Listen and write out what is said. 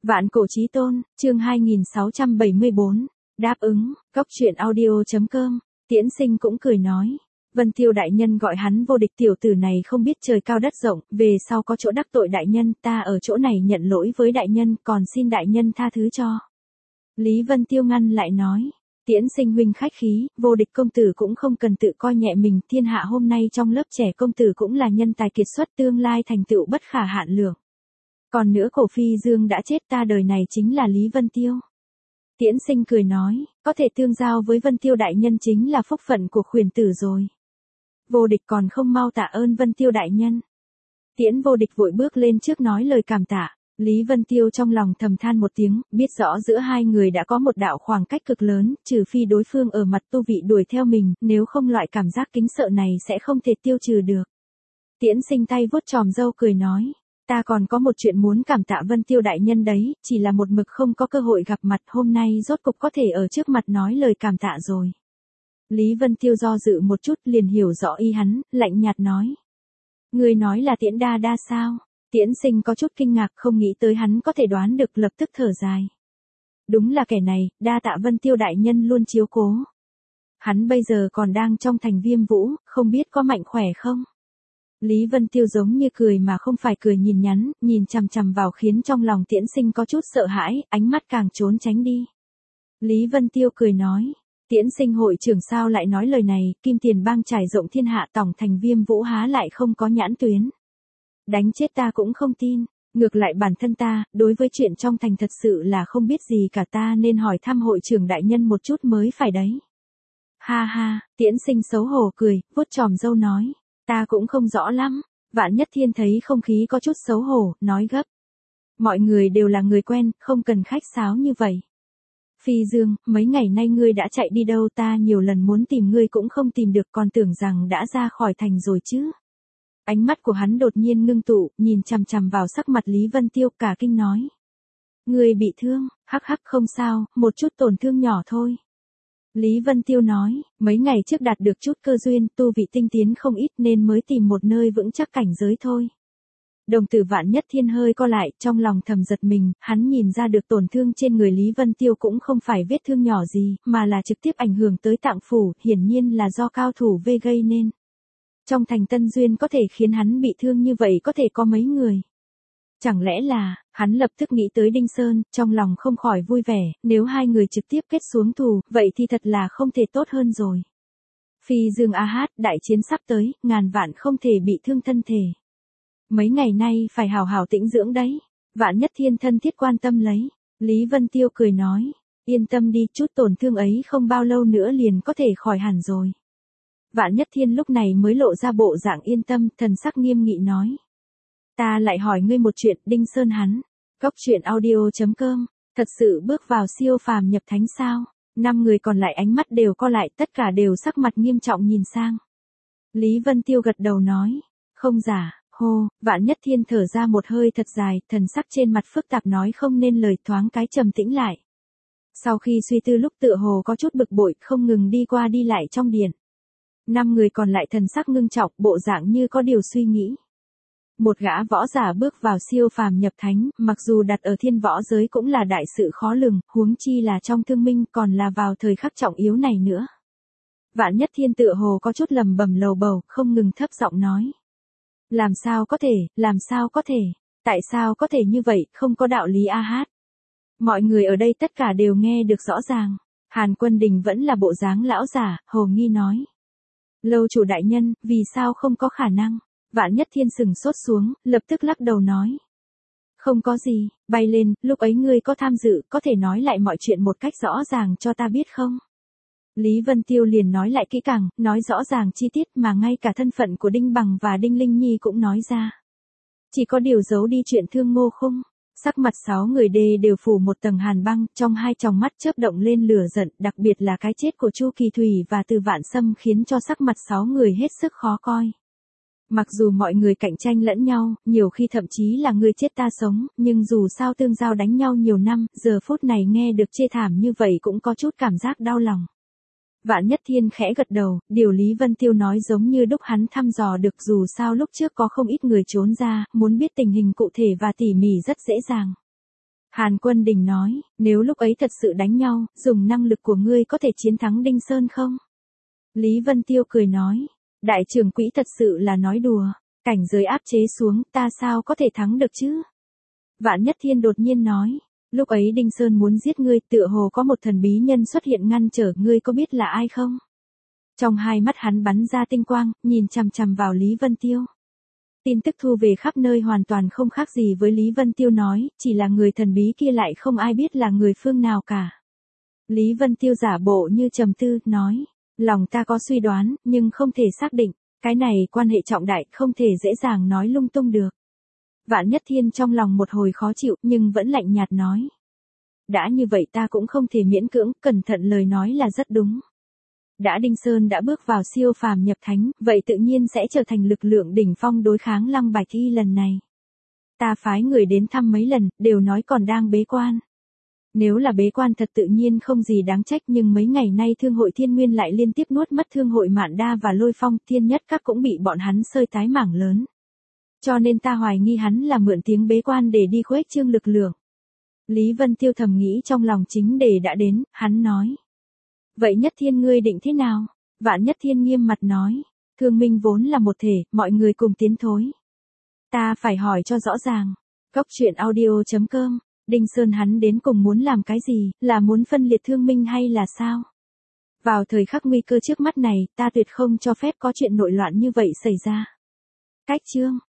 Vạn cổ chí tôn, chương 2674, đáp ứng, Cốc truyện audio.com, Tiễn Sinh cũng cười nói. Vân Tiêu đại nhân gọi hắn vô địch, tiểu tử này không biết trời cao đất rộng, về sau có chỗ đắc tội đại nhân, ta ở chỗ này nhận lỗi với đại nhân, còn xin đại nhân tha thứ cho. Lý Vân Tiêu ngăn lại nói. Tiễn Sinh huynh khách khí, vô địch công tử cũng không cần tự coi nhẹ mình, thiên hạ hôm nay trong lớp trẻ công tử cũng là nhân tài kiệt xuất, tương lai thành tựu bất khả hạn lượng. Còn nữa Cổ Phi Dương đã chết, ta đời này chính là Lý Vân Tiêu. Tiễn Sinh cười nói, có thể tương giao với Vân Tiêu đại nhân chính là phúc phận của khuyển tử rồi. Vô địch còn không mau tạ ơn Vân Tiêu đại nhân. Tiễn vô địch vội bước lên trước nói lời cảm tạ. Lý Vân Tiêu trong lòng thầm than một tiếng, biết rõ giữa hai người đã có một đạo khoảng cách cực lớn, trừ phi đối phương ở mặt tu vị đuổi theo mình, nếu không loại cảm giác kính sợ này sẽ không thể tiêu trừ được. Tiễn Sinh tay vuốt chòm râu cười nói, ta còn có một chuyện muốn cảm tạ Vân Tiêu đại nhân đấy, chỉ là một mực không có cơ hội gặp mặt, hôm nay rốt cục có thể ở trước mặt nói lời cảm tạ rồi. Lý Vân Tiêu do dự một chút liền hiểu rõ ý hắn, lạnh nhạt nói. Người nói là Tiễn đa đa sao? Tiễn Sinh có chút kinh ngạc, không nghĩ tới hắn có thể đoán được, lập tức thở dài. Đúng là kẻ này, đa tạ Vân Tiêu đại nhân luôn chiếu cố. Hắn bây giờ còn đang trong thành Viêm Vũ, không biết có mạnh khỏe không? Lý Vân Tiêu giống như cười mà không phải cười, nhìn nhắn, nhìn chằm chằm vào khiến trong lòng Tiễn Sinh có chút sợ hãi, ánh mắt càng trốn tránh đi. Lý Vân Tiêu cười nói, Tiễn Sinh hội trưởng sao lại nói lời này, Kim Tiền Bang trải rộng thiên hạ, tổng thành Viêm Vũ há lại không có nhãn tuyến. Đánh chết ta cũng không tin, ngược lại bản thân ta, đối với chuyện trong thành thật sự là không biết gì cả, ta nên hỏi thăm hội trưởng đại nhân một chút mới phải đấy. Ha ha, Tiễn Sinh xấu hổ cười, vuốt chòm râu nói, ta cũng không rõ lắm. Vạn Nhất Thiên thấy không khí có chút xấu hổ, nói gấp. Mọi người đều là người quen, không cần khách sáo như vậy. Phi Dương, mấy ngày nay ngươi đã chạy đi đâu, ta nhiều lần muốn tìm ngươi cũng không tìm được, còn tưởng rằng đã ra khỏi thành rồi chứ. Ánh mắt của hắn đột nhiên ngưng tụ, nhìn chằm chằm vào sắc mặt Lý Vân Tiêu, cả kinh nói. Ngươi bị thương, hắc hắc không sao, một chút tổn thương nhỏ thôi. Lý Vân Tiêu nói, mấy ngày trước đạt được chút cơ duyên, tu vị tinh tiến không ít nên mới tìm một nơi vững chắc cảnh giới thôi. Đồng tử Vạn Nhất Thiên hơi co lại, trong lòng thầm giật mình, hắn nhìn ra được tổn thương trên người Lý Vân Tiêu cũng không phải vết thương nhỏ gì, mà là trực tiếp ảnh hưởng tới tạng phủ, hiển nhiên là do cao thủ vây gây nên. Trong thành Tân Duyên có thể khiến hắn bị thương như vậy có thể có mấy người. Chẳng lẽ là, hắn lập tức nghĩ tới Đinh Sơn, trong lòng không khỏi vui vẻ, nếu hai người trực tiếp kết xuống thù, vậy thì thật là không thể tốt hơn rồi. Phi Dương a hát, đại chiến sắp tới, ngàn vạn không thể bị thương thân thể. Mấy ngày nay phải hào hào tĩnh dưỡng đấy. Vạn Nhất Thiên thân thiết quan tâm lấy. Lý Vân Tiêu cười nói, yên tâm đi, chút tổn thương ấy không bao lâu nữa liền có thể khỏi hẳn rồi. Vạn Nhất Thiên lúc này mới lộ ra bộ dạng yên tâm, thần sắc nghiêm nghị nói. Ta lại hỏi ngươi một chuyện, Đinh Sơn hắn. Cốc truyện audio.com, thật sự bước vào siêu phàm nhập thánh sao? 5 người còn lại ánh mắt đều co lại, tất cả đều sắc mặt nghiêm trọng nhìn sang. Lý Vân Tiêu gật đầu nói, không giả. Hô, Vạn Nhất Thiên thở ra một hơi thật dài, thần sắc trên mặt phức tạp nói không nên lời, thoáng cái trầm tĩnh lại. Sau khi suy tư lúc tựa hồ có chút bực bội, không ngừng đi qua đi lại trong điện. 5 người còn lại thần sắc ngưng trọng, bộ dạng như có điều suy nghĩ. Một gã võ giả bước vào siêu phàm nhập thánh, mặc dù đặt ở thiên võ giới cũng là đại sự khó lường, huống chi là trong thương minh, còn là vào thời khắc trọng yếu này nữa. Vạn Nhất Thiên tựa hồ có chút lầm bầm lầu bầu, không ngừng thấp giọng nói. Làm sao có thể, tại sao có thể như vậy, không có đạo lý a hát. Mọi người ở đây tất cả đều nghe được rõ ràng. Hàn Quân Đình vẫn là bộ dáng lão giả, hồ nghi nói. Lâu chủ đại nhân, vì sao không có khả năng? Vạn Nhất Thiên sừng sốt xuống, lập tức lắc đầu nói. Không có gì, bay lên, lúc ấy ngươi có tham dự, có thể nói lại mọi chuyện một cách rõ ràng cho ta biết không? Lý Vân Tiêu liền nói lại kỹ càng, nói rõ ràng chi tiết mà ngay cả thân phận của Đinh Bằng và Đinh Linh Nhi cũng nói ra. Chỉ có điều giấu đi chuyện thương Ngô Khung. Sắc mặt 6 người đều phủ một tầng hàn băng, trong hai tròng mắt chớp động lên lửa giận, đặc biệt là cái chết của Chu Kỳ Thủy và Từ Vạn Sâm khiến cho sắc mặt 6 người hết sức khó coi. Mặc dù mọi người cạnh tranh lẫn nhau, nhiều khi thậm chí là ngươi chết ta sống, nhưng dù sao tương giao đánh nhau nhiều năm, giờ phút này nghe được chê thảm như vậy cũng có chút cảm giác đau lòng. Vạn Nhất Thiên khẽ gật đầu, điều Lý Vân Tiêu nói giống như đúc hắn thăm dò được, dù sao lúc trước có không ít người trốn ra, muốn biết tình hình cụ thể và tỉ mỉ rất dễ dàng. Hàn Quân Đình nói, nếu lúc ấy thật sự đánh nhau, dùng năng lực của ngươi có thể chiến thắng Đinh Sơn không? Lý Vân Tiêu cười nói, đại trưởng quỹ thật sự là nói đùa, cảnh giới áp chế xuống ta sao có thể thắng được chứ? Vạn Nhất Thiên đột nhiên nói, lúc ấy Đinh Sơn muốn giết ngươi, tựa hồ có một thần bí nhân xuất hiện ngăn trở, ngươi có biết là ai không? Trong hai mắt hắn bắn ra tinh quang, nhìn chằm chằm vào Lý Vân Tiêu. Tin tức thu về khắp nơi hoàn toàn không khác gì với Lý Vân Tiêu nói, chỉ là người thần bí kia lại không ai biết là người phương nào cả. Lý Vân Tiêu giả bộ như trầm tư, nói, lòng ta có suy đoán, nhưng không thể xác định, cái này quan hệ trọng đại, không thể dễ dàng nói lung tung được. Vạn Nhất Thiên trong lòng một hồi khó chịu, nhưng vẫn lạnh nhạt nói. Đã như vậy ta cũng không thể miễn cưỡng, cẩn thận lời nói là rất đúng. Đã Đinh Sơn đã bước vào siêu phàm nhập thánh, vậy tự nhiên sẽ trở thành lực lượng đỉnh phong đối kháng Lăng Bạch Y lần này. Ta phái người đến thăm mấy lần, đều nói còn đang bế quan. Nếu là bế quan thật tự nhiên không gì đáng trách, nhưng mấy ngày nay Thương hội Thiên Nguyên lại liên tiếp nuốt mất Thương hội Mạn Đa và Lôi Phong, Thiên Nhất Các cũng bị bọn hắn xơi tái mảng lớn. Cho nên ta hoài nghi hắn là mượn tiếng bế quan để đi khuếch trương lực lượng. Lý Vân Tiêu thầm nghĩ trong lòng chính đề đã đến, hắn nói. Vậy Nhất Thiên ngươi định thế nào? Vạn Nhất Thiên nghiêm mặt nói. Thương minh vốn là một thể, mọi người cùng tiến thối. Ta phải hỏi cho rõ ràng. Góc truyện audio.com, Đinh Sơn hắn đến cùng muốn làm cái gì, là muốn phân liệt thương minh hay là sao? Vào thời khắc nguy cơ trước mắt này, ta tuyệt không cho phép có chuyện nội loạn như vậy xảy ra. Cách chương.